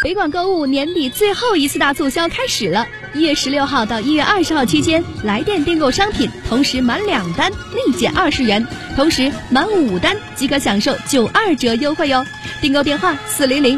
北广购物年底最后一次大促销开始了，1月16号到1月20号期间，来电订购商品，同时满2单立减20元，同时满5单即可享受92折优惠哟。订购电话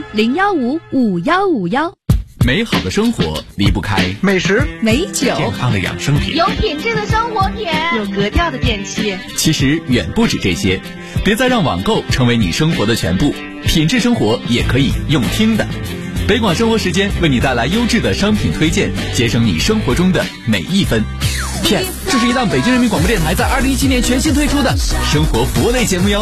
400-015-5151。 美好的生活离不开美食、 美酒、 健康的养生品、 有品质的生活品、 有格调的电器。 其实远不止这些，别再让网购成为你生活的全部，品质生活也可以用听的。北广生活时间为你带来优质的商品推荐，节省你生活中的每一分。片，这是一档北京人民广播电台在2017年全新推出的生活服务类节目哟。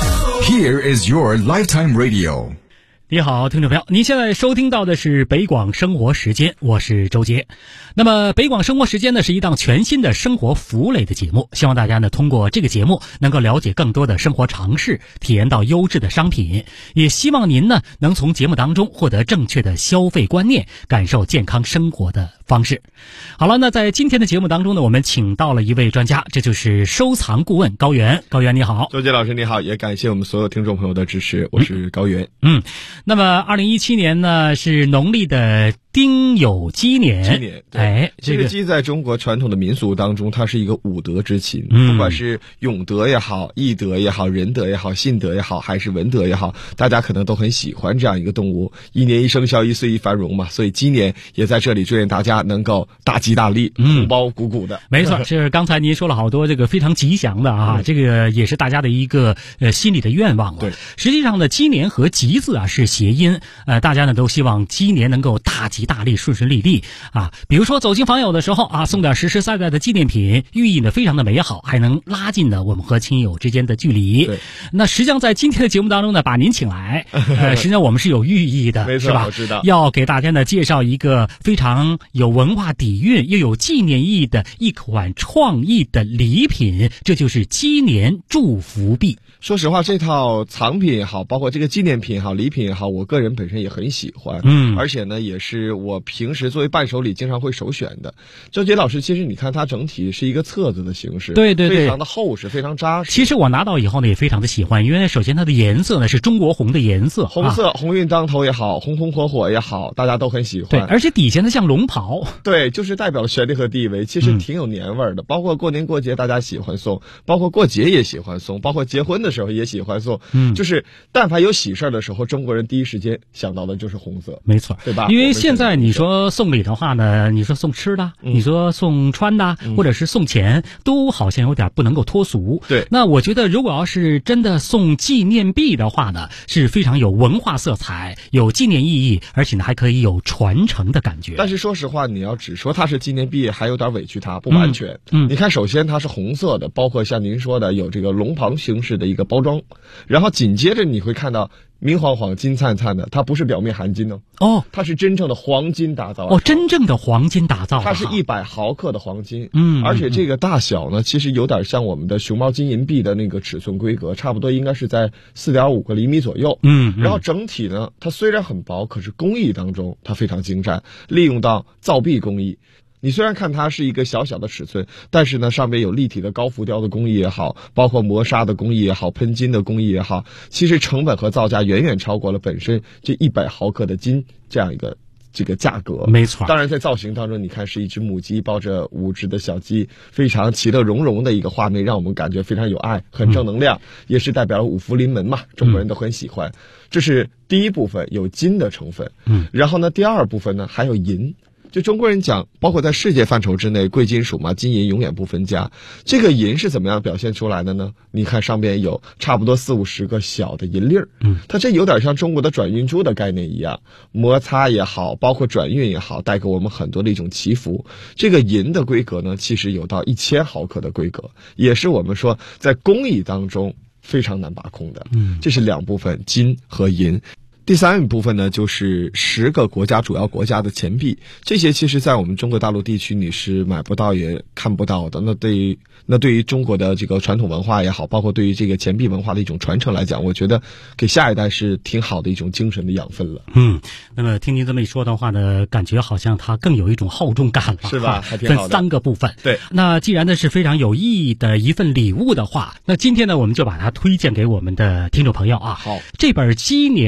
Here is your lifetime radio。 你好，听众朋友，您现在收听到的是北广生活时间，我是周杰。那么北广生活时间呢，是一档全新的生活服务类的节目，希望大家呢通过这个节目能够了解更多的生活常识，体验到优质的商品，也希望您呢能从节目当中获得正确的消费观念，感受健康生活的方式。好了，那在今天的节目当中呢，我们请到了一位专家，这就是收藏顾问高原。高原你好。 周杰老师你好，也感谢我们所有听众朋友的支持，我是高原。 那么2017年呢是农历的丁酉鸡年， 这个鸡在中国传统的民俗当中，它是一个五德之情，不管是勇德也好，义德也好，仁德也好，信德也好，还是文德也好，大家可能都很喜欢这样一个动物。一年一生肖，一岁一繁荣嘛，所以鸡年也在这里祝愿大家能够大吉大利，鼓包鼓鼓的。 没错，是刚才您说了好多这个非常吉祥的啊，这个也是大家的一个心里的愿望了。 对， 实际上呢，鸡年和吉字啊是谐音，大家呢都希望鸡年能够大吉大利，顺顺利利啊。比如说走亲访友的时候啊，送点实实在在的纪念品，寓意呢非常的美好，还能拉近呢我们和亲友之间的距离。 对， 那实际上在今天的节目当中呢，把您请来，实际上我们是有寓意的， 没错， 是吧？ 我知道， 要给大家呢介绍一个非常有文化底蕴又有纪念意义的一款创意的礼品，这就是鸡年祝福币。 说实话，这套藏品也好，包括这个纪念品也好，礼品也好，我个人本身也很喜欢，而且呢，也是我平时作为伴手礼经常会首选的。周杰老师，其实你看它整体是一个册子的形式， 对， 非常的厚实，非常扎实。 其实我拿到以后呢，也非常的喜欢，因为首先它的颜色呢是中国红的颜色， 红色，鸿运当头也好，红红火火也好，大家都很喜欢。 对，而且底下呢像龙袍， 对，就是代表了权力和地位，其实挺有年味儿的。包括过年过节大家喜欢送，包括过节也喜欢送，包括结婚的时候也喜欢送，就是但凡有喜事的时候，中国人第一时间想到的就是红色， 没错， 对吧？ 因为现在你说送礼的话呢，你说送吃的，你说送穿的，或者是送钱，都好像有点不能够脱俗。 对， 那我觉得如果要是真的送纪念币的话呢，是非常有文化色彩，有纪念意义，而且呢还可以有传承的感觉。 但是说实话，你要只说它是纪念币，还有点委屈它，不完全。你看，首先它是红色的，包括像您说的有这个龙袍形式的一个包装，然后紧接着你会看到明晃晃金灿灿的，它不是表面含金哦，它是真正的黄金打造真正的黄金打造， 它是100毫克的黄金，而且这个大小呢，其实有点像我们的熊猫金银币的那个尺寸规格，差不多应该是在4.5个厘米左右，然后整体呢，它虽然很薄，可是工艺当中它非常精湛，利用到造币工艺。你虽然看它是一个小小的尺寸，但是呢，上面有立体的高浮雕的工艺也好，包括磨砂的工艺也好，喷金的工艺也好，其实成本和造价远远超过了本身这100毫克的金这样一个这个价格。 没错， 当然在造型当中，你看是一只母鸡抱着5只的小鸡，非常其乐融融的一个画面，让我们感觉非常有爱，很正能量，也是代表了五福临门嘛，中国人都很喜欢。这是第一部分，有金的成分。然后呢，第二部分呢还有银。就中国人讲，包括在世界范畴之内，贵金属嘛，金银永远不分家。这个银是怎么样表现出来的呢？你看上边有差不多40-50个小的银粒儿，它这有点像中国的转运珠的概念一样，摩擦也好，包括转运也好，带给我们很多的一种祈福。这个银的规格呢，其实有到1000毫克的规格，也是我们说在工艺当中非常难把控的。这是2部分，金和银。第三部分呢，就是10个国家主要国家的钱币，这些其实在我们中国大陆地区你是买不到也看不到的。那对于中国的这个传统文化也好，包括对于这个钱币文化的一种传承来讲，我觉得给下一代是挺好的一种精神的养分了。 那么听您这么一说的话呢，感觉好像它更有一种厚重感了， 是吧？还挺好的。 分3个部分。 对， 那既然呢是非常有意义的一份礼物的话，那今天呢我们就把它推荐给我们的听众朋友啊。 好， 这本鸡年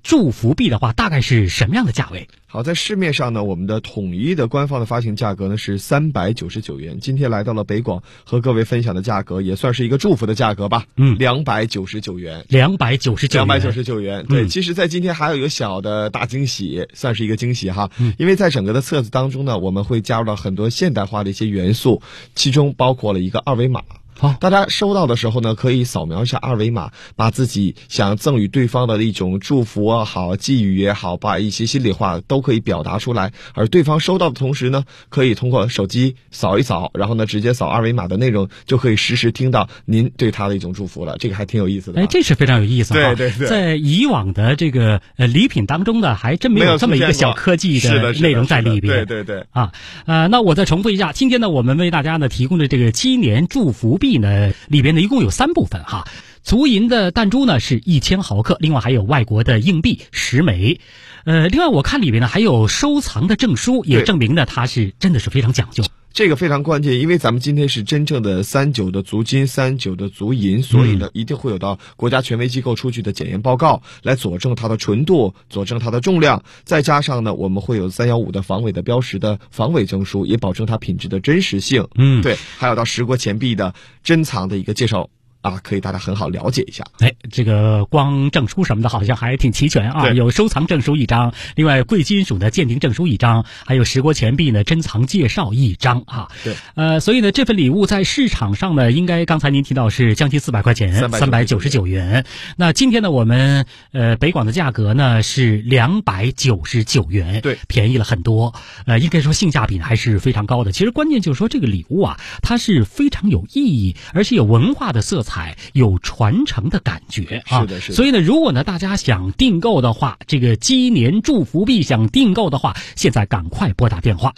祝福币的话，大概是什么样的价位？ 好，在市面上呢，我们的统一的官方的发行价格呢是399元。今天来到了北广，和各位分享的价格也算是一个祝福的价格吧。299元。299元。对，其实在今天还有一个小的大惊喜，算是一个惊喜哈。因为在整个的册子当中呢，我们会加入到很多现代化的一些元素，其中包括了一个二维码。大家收到的时候呢，可以扫描一下二维码，把自己想赠予对方的一种祝福也好，寄语也好，把一些心里话都可以表达出来。而对方收到的同时呢，可以通过手机扫一扫，然后呢直接扫二维码的内容，就可以实时听到您对他的一种祝福了。这个还挺有意思的。 这是非常有意思啊。 对， 在以往的这个礼品当中呢，还真没有这么一个小科技的内容在里边。 对那我再重复一下，今天呢我们为大家呢提供的这个鸡年祝福币呢，里边呢一共有3部分哈。足银的弹珠呢是1000毫克，另外还有外国的硬币10枚。另外我看里边呢还有收藏的证书，也证明呢它是真的是非常讲究。 这个非常关键，因为咱们今天是真正的39的足金，39的足银，所以呢一定会有到国家权威机构出具的检验报告来佐证它的纯度，佐证它的重量，再加上呢我们会有315的防伪的标识的防伪证书，也保证它品质的真实性。对，还有到10国钱币的珍藏的一个介绍啊，可以大家很好了解一下。 这个光证书什么的好像还挺齐全啊，有收藏证书1张，另外贵金属的鉴定证书1张，还有10国钱币呢珍藏介绍1张啊。 对， 所以呢这份礼物在市场上呢，应该刚才您提到是将近400块钱，399元。那今天呢我们北广的价格呢是299元， 对， 便宜了很多。应该说性价比还是非常高的。其实关键就是说这个礼物啊，它是非常有意义，而且有文化的色彩，有传承的感觉啊。 是的。 所以呢，如果呢大家想订购的话，这个鸡年祝福币想订购的话，现在赶快拨打电话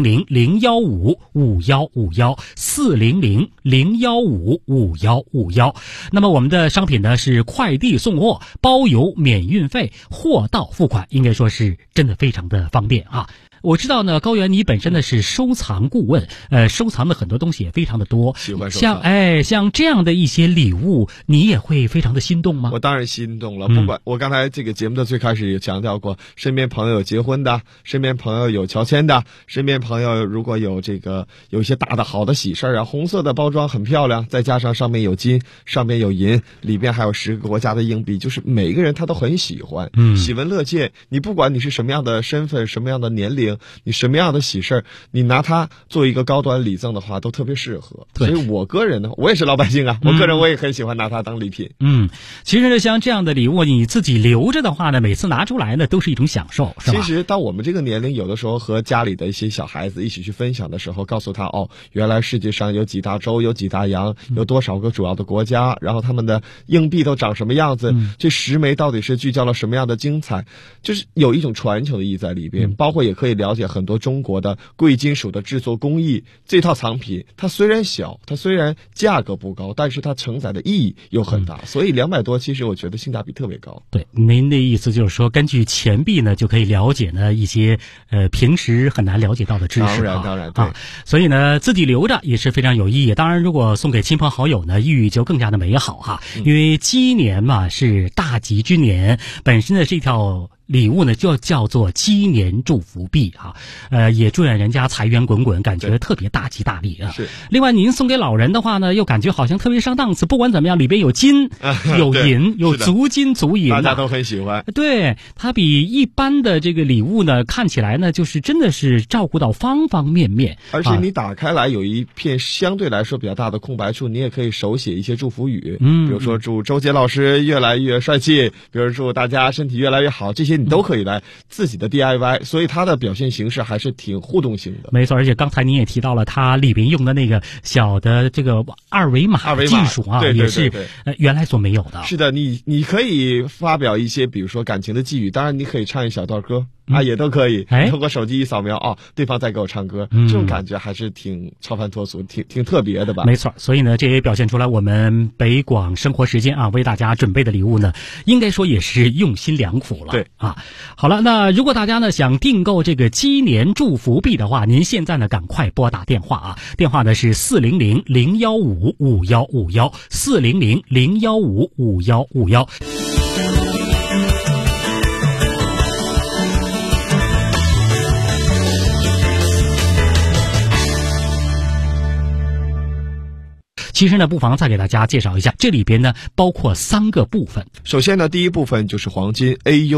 400-015-5151，400-015-5151。那么我们的商品呢是快递送货，包邮免运费，货到付款，应该说是真的非常的方便啊。我知道呢，高原你本身呢是收藏顾问，收藏的很多东西也非常的多， 喜欢收藏。 像这样的一些礼物，你也会非常的心动吗？ 我当然心动了，不管我刚才这个节目的最开始也强调过，身边朋友有结婚的，身边朋友有乔迁的，身边朋友如果有有一些大的好的喜事啊，红色的包装很漂亮，再加上上面有金，上面有银，里边还有10个国家的硬币，就是每一个人他都很喜欢，喜闻乐见。你不管你是什么样的身份，什么样的年龄，你什么样的喜事，你拿它做一个高端礼赠的话，都特别适合。所以我个人呢，我也是老百姓啊，我个人我也很喜欢拿它当礼品。 其实呢，像这样的礼物，你自己留着的话呢，每次拿出来呢，都是一种享受，是吧？ 其实到我们这个年龄，有的时候和家里的一些小孩子一起去分享的时候，告诉他原来世界上有几大洲，有几大洋，有多少个主要的国家，然后他们的硬币都长什么样子，这10枚到底是聚焦了什么样的精彩，就是有一种传承的意义在里边，包括也可以了解很多中国的贵金属的制作工艺。这套藏品它虽然小，它虽然价格不高，但是它承载的意义又很大，所以200多其实我觉得性价比特别高。 对，您的意思就是说，根据钱币呢就可以了解呢一些平时很难了解到的知识。 当然对所以呢自己留着也是非常有意义。当然如果送给亲朋好友呢，意义就更加的美好哈。因为鸡年嘛是大吉之年，本身呢是一条礼物呢就叫做鸡年祝福币啊，也祝愿人家财源滚滚，感觉特别大吉大利啊。 是。 另外您送给老人的话呢，又感觉好像特别上档次，不管怎么样，里边有金、有银、有足金足银， 大家都很喜欢。 对，它比一般的这个礼物呢，看起来呢，就是真的是照顾到方方面面。 而且你打开来有一片相对来说比较大的空白处，你也可以手写一些祝福语，比如说祝周杰老师越来越帅气，比如祝大家身体越来越好，这些你都可以来自己的 DIY， 所以它的表现形式还是挺互动性的。 没错，而且刚才您也提到了它里边用的那个小的这个二维码技术啊， 对也是原来所没有的。 是的，你可以发表一些比如说感情的寄语，当然你可以唱一小段歌也都可以。通过手机一扫描对方在给我唱歌，这种感觉还是挺超凡脱俗，挺特别的吧？ 没错，所以呢，这也表现出来我们北广生活时间为大家准备的礼物呢，应该说也是用心良苦了。 对好了，那如果大家呢想订购这个鸡年祝福币的话，您现在呢赶快拨打电话电话呢是400-015-5151，400-015-5151。 其实呢，不妨再给大家介绍一下，这里边呢包括3个部分。 首先呢，第一部分就是黄金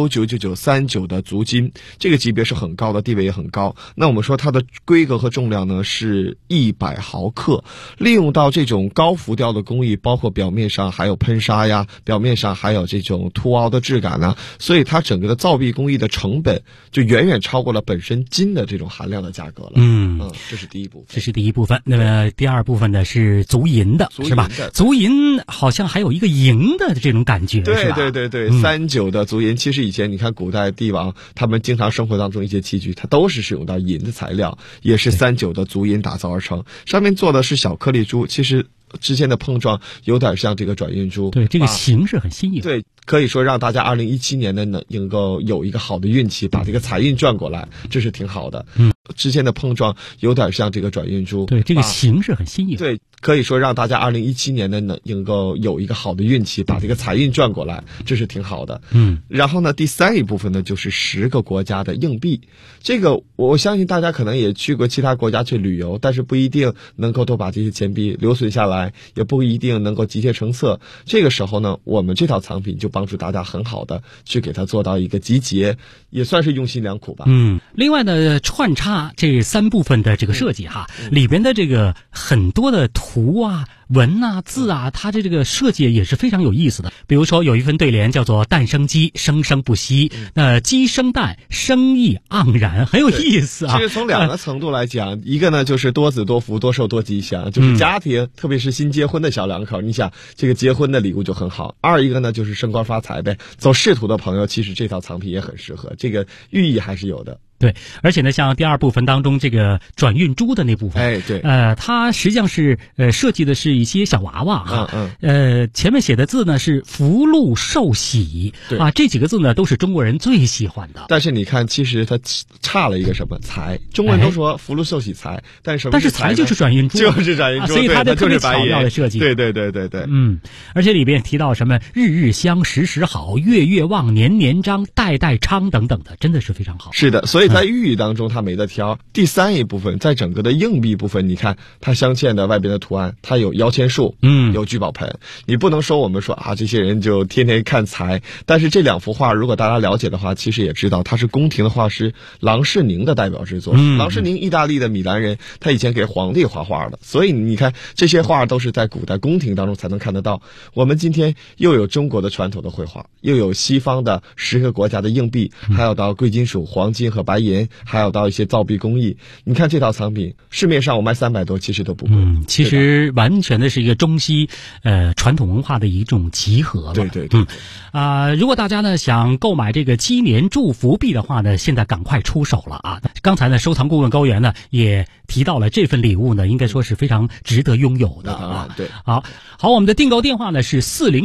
AU99939的足金，这个级别是很高的，地位也很高。那我们说它的规格和重量呢是100毫克，利用到这种高浮雕的工艺，包括表面上还有喷砂呀，表面上还有这种凸凹的质感呢，所以它整个的造币工艺的成本就远远超过了本身金的这种含量的价格了。这是第一部分。 这是第一部分。那么第二部分呢是足银的，是吧？足银好像还有一个银的这种感觉， 对是吧？ 对，39的足银，其实以前你看古代帝王他们经常生活当中一些器具，它都是使用到银的材料，也是39的足银打造而成，上面做的是小颗粒珠，其实之间的碰撞有点像这个转运珠。 对，这个形式很新颖。 对，可以说让大家2017年呢能够有一个好的运气，把这个财运转过来，这是挺好的。之间的碰撞有点像这个转运珠。 对，这个形式很新颖。 对，可以说让大家2017年呢能够有一个好的运气，把这个财运转过来，这是挺好的。然后呢，第三一部分呢就是10个国家的硬币。这个我相信大家可能也去过其他国家去旅游，但是不一定能够都把这些钱币留存下来，也不一定能够集结成册。这个时候呢，我们这套藏品就帮助大家很好的去给它做到一个集结，也算是用心良苦吧。 另外呢，穿插这3部分的这个设计哈，里边的这个很多的图啊、文啊、字啊，它的这个设计也是非常有意思的。比如说有一份对联叫做蛋生鸡，生生不息，鸡生蛋，生意盎然，很有意思啊。 其实从2个程度来讲，一个呢就是多子多福、多寿多吉祥，就是家庭，特别是新结婚的小两口，你想这个结婚的礼物就很好。一个呢就是升官发财呗，走仕途的朋友，其实这套藏品也很适合，这个寓意还是有的。 对，而且呢，像第2部分当中这个转运珠的那部分， 对， 它实际上是设计的是一些小娃娃哈，前面写的字呢是福禄寿喜啊，这几个字呢都是中国人最喜欢的。 但是你看，其实它差了一个什么财，中国人都说福禄寿喜财，但是财就是转运珠， 就是转运珠， 所以它的特别巧妙的设计。 对， 而且里边提到什么日日香、时时好、月月旺、年年张、代代昌等等的，真的是非常好。 是的，所以在寓意当中它没得挑。第3一部分，在整个的硬币部分，你看它镶嵌的外边的图案，它有摇钱树，有聚宝盆。你不能说我们说这些人就天天看财，但是这2幅画如果大家了解的话，其实也知道它是宫廷的画师郎世宁的代表之作。郎世宁意大利的米兰人，他以前给皇帝画画的，所以你看这些画都是在古代宫廷当中才能看得到。我们今天又有中国的传统的绘画，又有西方的10个国家的硬币，还有到贵金属黄金和白银，还有到一些造币工艺。你看这套藏品市面上我卖300多，其实都不贵。 其实完全的是一个中西传统文化的一种集合了。 对， 如果大家呢想购买这个鸡年祝福币的话呢，现在赶快出手了啊！刚才呢收藏顾问高原呢也提到了这份礼物呢，应该说是非常值得拥有的啊。 对， 好，我们的订购电话呢是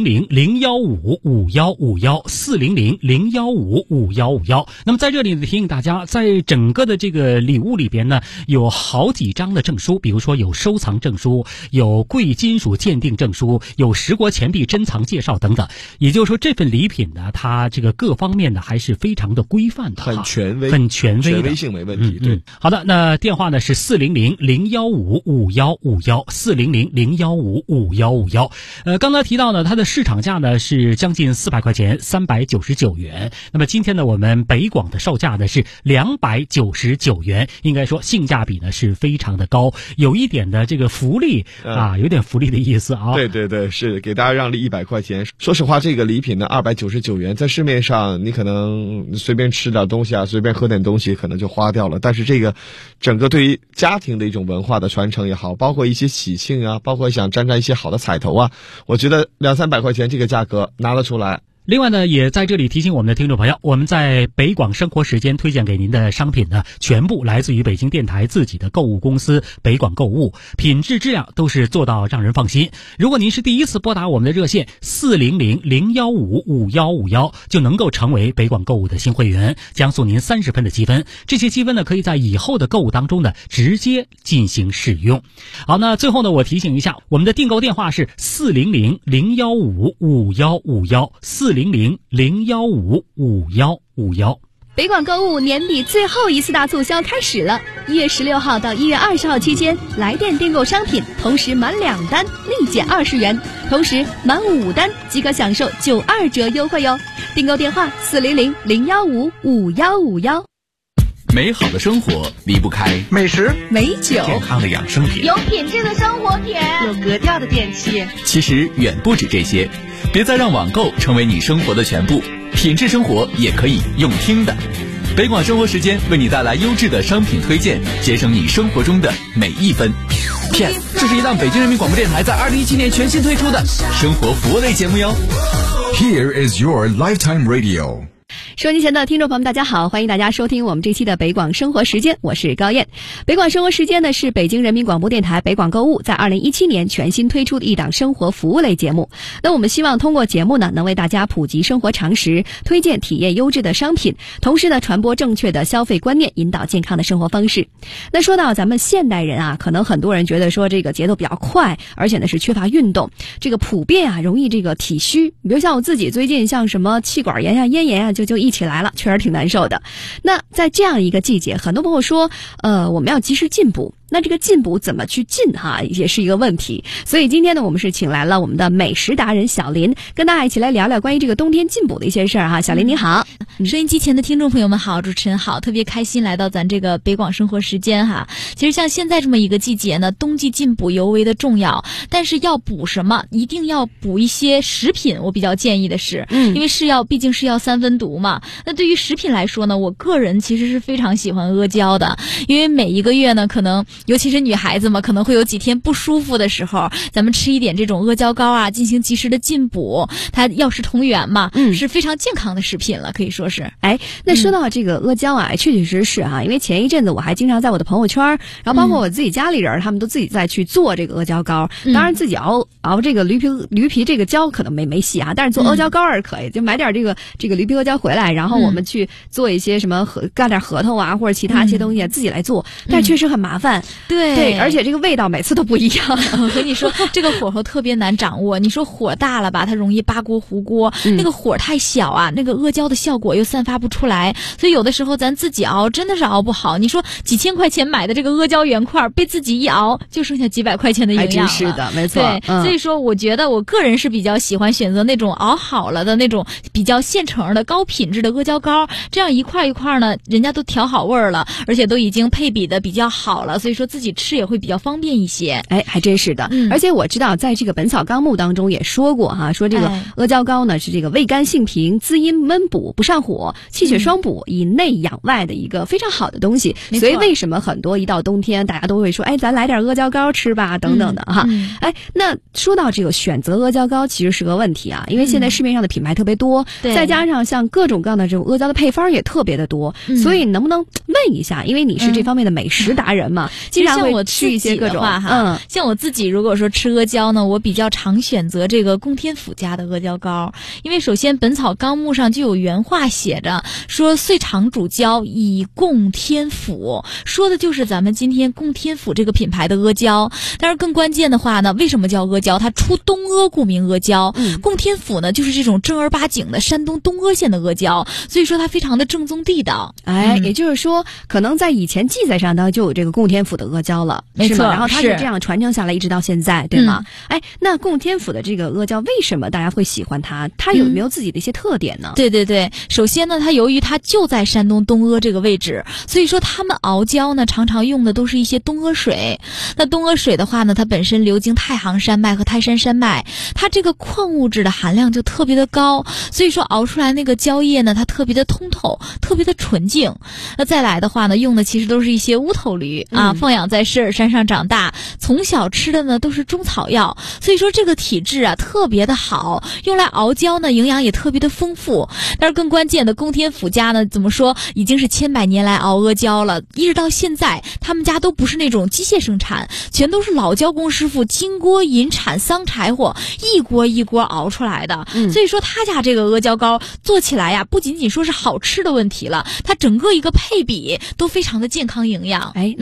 400-015-5151，400-015-5151。那么在这里呢提醒大家，在整个的这个礼物里边呢，有好几张的证书，比如说有收藏证书，有贵金属鉴定证书，有10国钱币珍藏介绍等等。也就是说，这份礼品呢，它这个各方面呢还是非常的规范的， 很权威， 权威性没问题。对， 好的，那电话呢是400-015-5151，400-015-5151。刚才提到呢，它的市场价呢是将近400块钱，399元。那么今天呢，我们北广的售价呢是299元，应该说性价比呢是非常的高，有一点的这个福利有点福利的意思啊。 对，是给大家让利100块钱。说实话，这个礼品呢299元，在市面上你可能随便吃点东西啊，随便喝点东西可能就花掉了。但是这个整个对于家庭的一种文化的传承也好，包括一些喜庆啊，包括想沾一些好的彩头啊，我觉得200-300块钱这个价格拿得出来。 另外呢，也在这里提醒我们的听众朋友，我们在北广生活时间推荐给您的商品呢，全部来自于北京电台自己的购物公司北广购物，品质质量都是做到让人放心。如果您是第一次拨打我们的热线400-015-5151，就能够成为北广购物的新会员，将送您30分的积分。这些积分呢，可以在以后的购物当中呢直接进行使用。好，那最后呢，我提醒一下，我们的订购电话是400-015-5151，400-015-5151。 北广购物年底最后一次大促销开始了，1月16号到1月20号期间，来电订购商品，同时满2单立减20元，同时满5单即可享受92折优惠哟。订购电话400-015-5151。 美好的生活离不开美食、 美酒、 健康的养生品、 有品质的生活品、 有格调的电器。 其实远不止这些，别再让网购成为你生活的全部，品质生活也可以用听的。北广生活时间为你带来优质的商品推荐，节省你生活中的每一分。PS， 这是一档北京人民广播电台在2017年全新推出的生活服务类节目哟。 Here is your lifetime radio. 收音前的听众朋友们，大家好，欢迎大家收听我们这期的北广生活时间，我是高燕。北广生活时间呢是北京人民广播电台北广购物在2017年全新推出的一档生活服务类节目。那我们希望通过节目呢，能为大家普及生活常识，推荐体验优质的商品，同时呢传播正确的消费观念，引导健康的生活方式。那说到咱们现代人啊，可能很多人觉得说这个节奏比较快，而且呢是缺乏运动，这个普遍啊容易这个体虚。比如像我自己最近像什么气管炎啊、咽炎啊，就一起来了，确实挺难受的。那在这样一个季节，很多朋友说我们要及时进补，那这个进补怎么去进哈，也是一个问题。所以今天呢，我们是请来了我们的美食达人小林，跟大家一起来聊聊关于这个冬天进补的一些事儿哈。小林你好。 收音机前的听众朋友们好，主持人好，特别开心来到咱这个北广生活时间哈。其实像现在这么一个季节呢，冬季进补尤为的重要，但是要补什么，一定要补一些食品，我比较建议的是，因为毕竟是药三分毒嘛。那对于食品来说呢，我个人其实是非常喜欢阿胶的，因为每一个月呢，可能尤其是女孩子嘛，可能会有几天不舒服的时候，咱们吃一点这种阿胶膏啊，进行及时的进补，它药食同源嘛，是非常健康的食品了，可以说是。 那说到这个阿胶啊，确确实实啊，因为前一阵子我还经常在我的朋友圈，然后包括我自己家里人，他们都自己在去做这个阿胶膏。当然自己熬这个驴皮这个胶可能没戏啊，但是做阿胶膏是可以，就买点这个驴皮阿胶回来，然后我们去做一些什么干点核桃啊，或者其他一些东西自己来做，但是确实很麻烦。对，而且这个味道每次都不一样。 我跟你说，这个火候特别难掌握。你说火大了吧，它容易扒锅糊锅；那个火太小啊，那个阿胶的效果又散发不出来。所以有的时候咱自己熬真的是熬不好。你说几千块钱买的这个阿胶原块，被自己一熬就剩下几百块钱的营养了。 还真是的，没错。 对，所以说我觉得我个人是比较喜欢选择那种熬好了的那种比较现成的高品质的阿胶膏，这样一块一块呢，人家都调好味儿了，而且都已经配比的比较好了，所以说自己吃也会比较方便一些。 还真是的。而且我知道在这个《本草纲目》当中也说过哈，说这个阿胶膏呢是这个味甘性平、滋阴温补、不上火、气血双补、以内养外的一个非常好的东西。所以为什么很多一到冬天大家都会说，咱来点阿胶膏吃吧等等的哈。那说到这个选择阿胶膏其实是个问题啊，因为现在市面上的品牌特别多，再加上像各种各样的这种阿胶的配方也特别的多，所以能不能问一下，因为你是这方面的美食达人嘛，经常会吃一些各种像我自己如果说吃阿胶呢，我比较常选择这个供天府家的阿胶膏，因为首先《本草纲目》上就有原话写着说岁长主胶以供天府，说的就是咱们今天供天府这个品牌的阿胶。但是更关键的话呢，为什么叫阿胶？它出东阿，故名阿胶。供天府呢就是这种正儿八经的山东东阿县的阿胶，所以说它非常的正宗地道。 也就是说可能在以前记载上呢就有这个供天府的阿胶了， 没错， 然后它是这样传承下来一直到现在，对吗？那供天府的这个阿胶为什么大家会喜欢它？它有没有自己的一些特点呢？ 对，首先呢，它由于它就在山东东阿这个位置，所以说他们熬胶呢常常用的都是一些东阿水。那东阿水的话呢，它本身流经太行山脉和泰山山脉，它这个矿物质的含量就特别的高，所以说熬出来那个胶液呢，它特别的通透，特别的纯净。那再来的话呢，用的其实都是一些乌头驴放养在狮儿山上长大，从小吃的呢都是中草药，所以说这个体质啊特别的好，用来熬胶呢营养也特别的丰富。但是更关键的，供天府家呢怎么说，已经是千百年来熬阿胶了，一直到现在他们家都不是那种机械生产，全都是老胶工师傅金锅银铲桑柴火一锅一锅熬出来的。所以说他家这个阿胶膏做起来呀，不仅仅说是好吃的问题了，它整个一个配比都非常的健康营养。 那这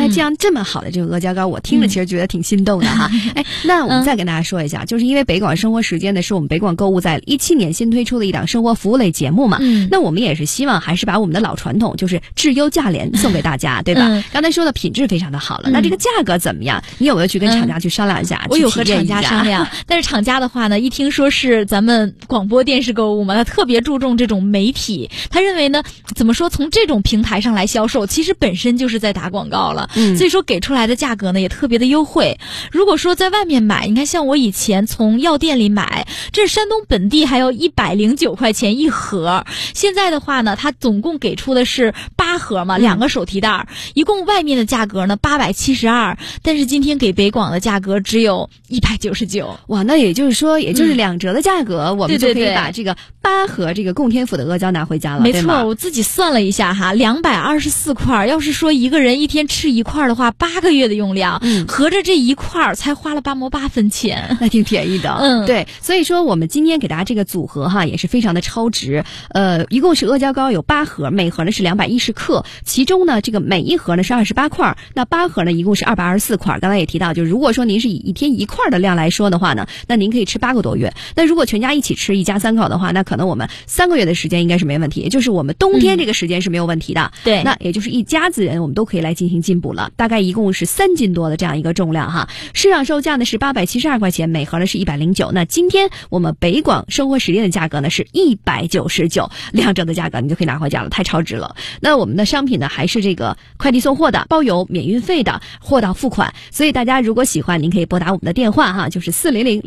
这么好的这个阿胶糕，我听着其实觉得挺心动的哈。哎，那我们再跟大家说一下，就是因为北广生活时间呢，是我们北广购物在17年新推出的一档生活服务类节目嘛。那我们也是希望还是把我们的老传统，就是质优价廉送给大家，对吧？刚才说的品质非常的好了，那这个价格怎么样？你有没有去跟厂家去商量一下？ 我有和厂家商量，但是厂家的话呢，一听说是咱们广播电视购物嘛，他特别注重这种媒体，他认为呢，怎么说，从这种平台上来销售，其实本身就是在打广告了，所以说给出来的价格呢也特别的优惠。如果说在外面买，你看像我以前从药店里买，这山东本地还要109块钱一盒，现在的话呢，它总共给出的是8盒嘛，2个手提袋，一共外面的价格呢872，但是今天给北广的价格只有199。 哇，那也就是说，也就是2折的价格，我们就可以把这个8盒这个供天府的阿胶拿回家了。 没错，我自己算了一下哈，224块，要是说一个人一天吃1块的话，8个月的用量，合着这1块才花了8毛8分钱， 那挺便宜的。对，所以说我们今天给大家这个组合哈，也是非常的超值。一共是阿胶糕有8盒，每盒呢是210克，其中呢这个每一盒呢是28块，那8盒呢一共是224块。刚才也提到，就是如果说您是以一天1块的量来说的话呢，那您可以吃8个多月。那如果全家一起吃，一家3口的话，那可能我们3个月的时间应该是没问题，也就是我们冬天这个时间是没有问题的。 对， 那也就是一家子人我们都可以来进行进补了，大概一共是3斤多的这样一个重量哈。市场售价呢是872块钱，每盒呢是109。那今天我们北广生活时间的价格呢是199，2折的价格你就可以拿回家了，太超值了。那我们的商品呢还是这个快递送货的，包邮免运费的，货到付款。所以大家如果喜欢，您可以拨打我们的电话哈，就是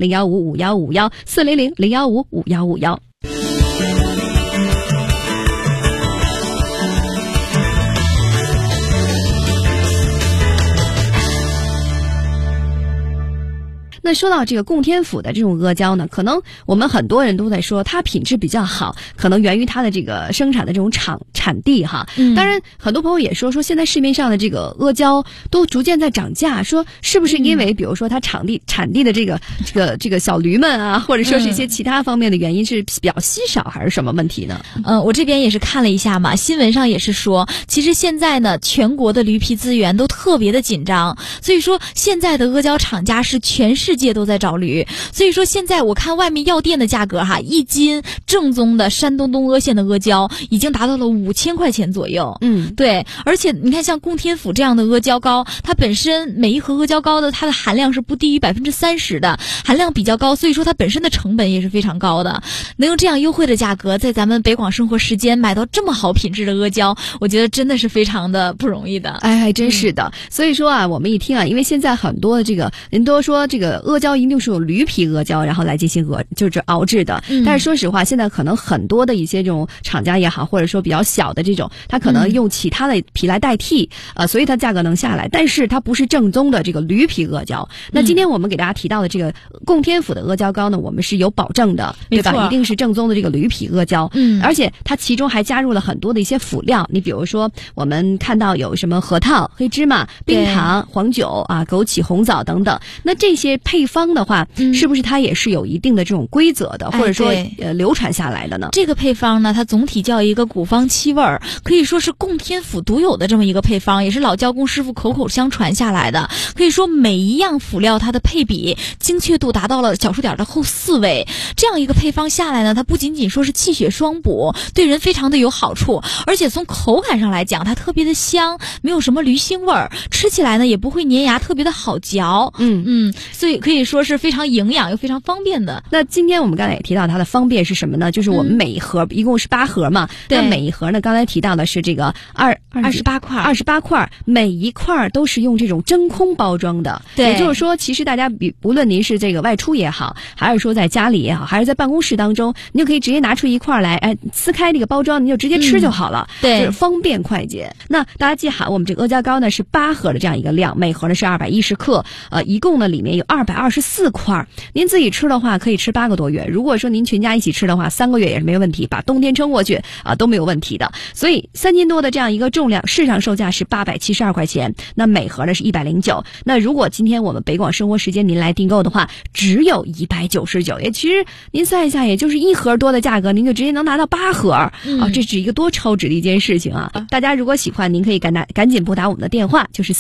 400-015-5151，400-015-5151。那说到这个供天府的这种阿胶呢，可能我们很多人都在说它品质比较好，可能源于它的这个生产的这种产地哈。当然很多朋友也说现在市面上的这个阿胶都逐渐在涨价，说是不是因为比如说它产地的这个小驴们啊，或者说是一些其他方面的原因是比较稀少，还是什么问题呢？ 我这边也是看了一下嘛，新闻上也是说，其实现在呢全国的驴皮资源都特别的紧张，所以说现在的阿胶厂家是全世界都在找驴，所以说现在我看外面药店的价格哈，1斤正宗的山东东阿县的阿胶已经达到了5000块钱左右。对，而且你看像供天府这样的阿胶糕，它本身每一盒阿胶糕的它的含量是不低于30%的，含量比较高，所以说它本身的成本也是非常高的。能用这样优惠的价格在咱们北广生活时间买到这么好品质的阿胶，我觉得真的是非常的不容易的。 哎，真是的。所以说啊，我们一听啊，因为现在很多的这个人都说这个阿胶一定是有驴皮阿胶然后来进行就是熬制的，但是说实话，现在可能很多的一些这种厂家也好，或者说比较小的这种，它可能用其他的皮来代替，所以它价格能下来，但是它不是正宗的这个驴皮阿胶。那今天我们给大家提到的这个供天府的阿胶糕呢，我们是有保证的，对吧？一定是正宗的这个驴皮阿胶，而且它其中还加入了很多的一些辅料，你比如说我们看到有什么核桃、黑芝麻、冰糖、黄酒啊、枸杞、红枣等等，那这些配方的话，是不是它也是有一定的这种规则的，或者说流传下来的呢？ 这个配方呢，它总体叫一个古方7味儿，可以说是供天府独有的这么一个配方，也是老胶工师傅口口相传下来的。可以说每一样辅料它的配比精确度达到了小数点的后4位，这样一个配方下来呢，它不仅仅说是气血双补，对人非常的有好处，而且从口感上来讲，它特别的香，没有什么驴腥味儿，吃起来呢也不会粘牙，特别的好嚼。所以可以说是非常营养又非常方便的。 那今天我们刚才也提到它的方便是什么呢？就是我们每一盒一共是8盒嘛，那每一盒呢，刚才提到的是这个28块，每一块都是用这种真空包装的。也就是说，其实大家无论您是这个外出也好，还是说在家里也好，还是在办公室当中，你就可以直接拿出一块来，撕开这个包装，你就直接吃就好了，就是方便快捷。那大家记好，我们这个阿胶糕呢是8盒的这样一个量，每盒呢是210克，一共呢里面有200 224块。您自己吃的话可以吃8个多月，如果说您全家一起吃的话3个月也是没问题，把冬天撑过去都没有问题的。所以3斤多的这样一个重量，市场售价是872块钱，那每盒呢是109。那如果今天我们北广生活时间您来订购的话，只有199，也其实您算一下，也就是1盒多的价格，您就直接能拿到8盒这是一个多超值的一件事情啊！大家如果喜欢，您可以赶紧拨打我们的电话，就是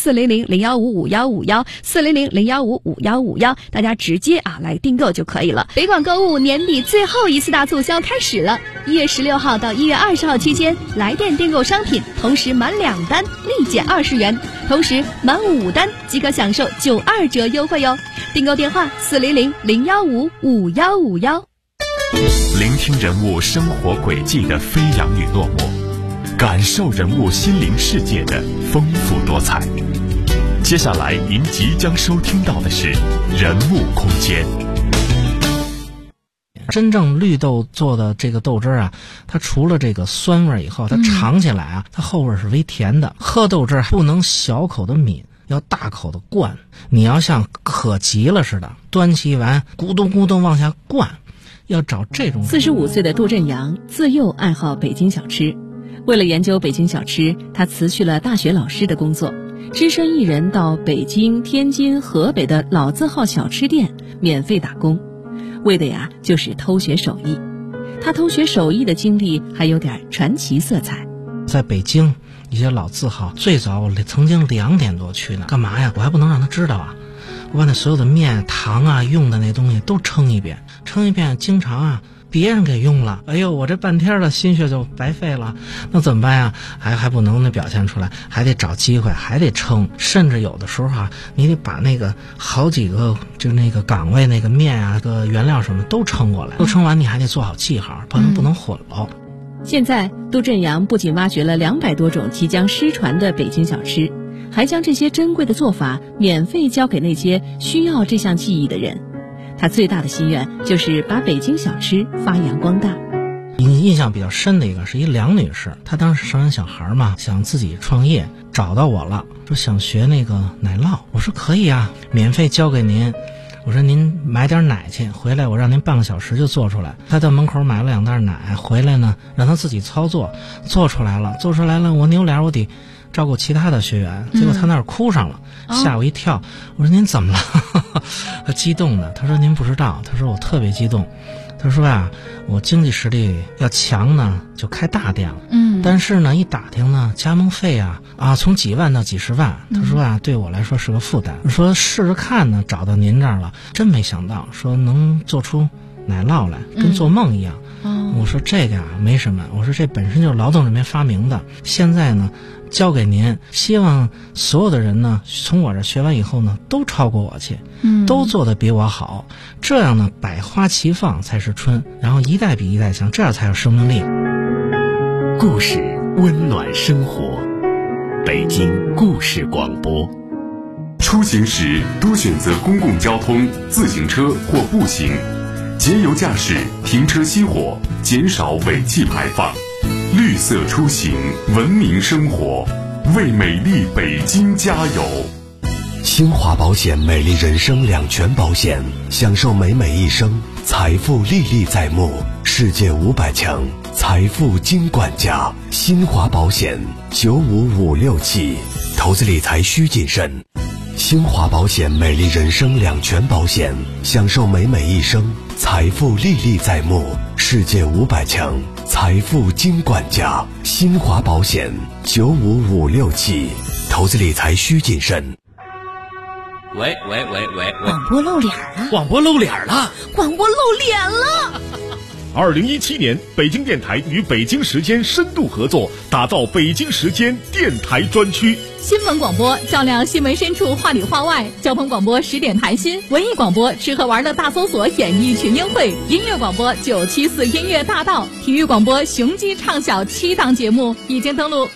400-015-5151，400-015-5151，大家直接来订购就可以了。北广购物年底最后一次大促销开始了，1月16号到1月20号期间，来电订购商品，同时满2单立减20元，同时满5单即可享受92折优惠哟。订购电话400-015-5151。 聆听人物生活轨迹的飞扬与落寞，感受人物心灵世界的丰富多彩。接下来您即将收听到的是人物空间。 真正绿豆做的这个豆汁啊，它除了这个酸味以后，它尝起来啊，它后味是微甜的。喝豆汁不能小口的抿，要大口的灌，你要像渴急了似的，端起一碗咕咚咕咚往下灌，要找这种。 45岁的杜振阳自幼爱好北京小吃，为了研究北京小吃，他辞去了大学老师的工作，只身一人到北京、天津、河北的老字号小吃店免费打工，为的就是偷学手艺。他偷学手艺的经历还有点传奇色彩。 在北京一些老字号，最早我曾经2点多去呢，干嘛呀？我还不能让他知道啊！我把那所有的面、糖啊、用的那东西都称一遍，经常别人给用了，哎呦，我这半天的心血就白费了，那怎么办呀？还不能表现出来，还得找机会，还得称，甚至有的时候你得把那个好几个就那个岗位那个面个原料什么都称过来，都称完你还得做好记号，不能混了。 现在杜振阳不仅挖掘了200多种即将失传的北京小吃，还将这些珍贵的做法免费教给那些需要这项技艺的人。他最大的心愿就是把北京小吃发扬光大。 印象比较深的一个是一梁女士，她当时生完小孩嘛，想自己创业，找到我了，说想学那个奶酪。我说可以啊，免费教给您。我说您买点奶去，回来我让您半个小时就做出来。他到门口买了2袋奶，回来呢让他自己操作，做出来了，我扭脸我得照顾其他的学员，结果他那儿哭上了，吓我一跳。我说您怎么了？他激动的，他说您不知道，他说我特别激动。他说我经济实力要强呢，就开大店了。但是呢，一打听呢，加盟费从几万到几十万。他说对我来说是个负担。说试试看呢，找到您这儿了，真没想到，说能做出奶酪来，跟做梦一样。我说这个没什么，我说这本身就是劳动人民发明的，现在呢交给您，希望所有的人呢从我这学完以后呢都超过我去，都做得比我好，这样呢百花齐放才是春，然后一代比一代强，这样才有生命力。 故事温暖生活，北京故事广播。出行时多选择公共交通、自行车或步行，节油驾驶，停车熄火，减少尾气排放。绿色出行，文明生活，为美丽北京加油。 新华保险美丽人生2全保险，享受美美一生，财富历历在目，世界500强，财富金管家。新华保险95567，投资理财需谨慎。新华保险美丽人生2全保险，享受美美一生，财富历历在目，世界500强，财富金管家。新华保险95567，投资理财需谨慎。 喂， 广播露脸了！ 广播露脸了 ！2017年，北京电台与北京时间深度合作，打造北京时间电台专区。 新闻广播照亮新闻深处，话里话外；交通广播10点谈心；文艺广播吃喝玩的大搜索演艺群英会；音乐广播974音乐大道；体育广播雄鸡畅晓7档节目已经登录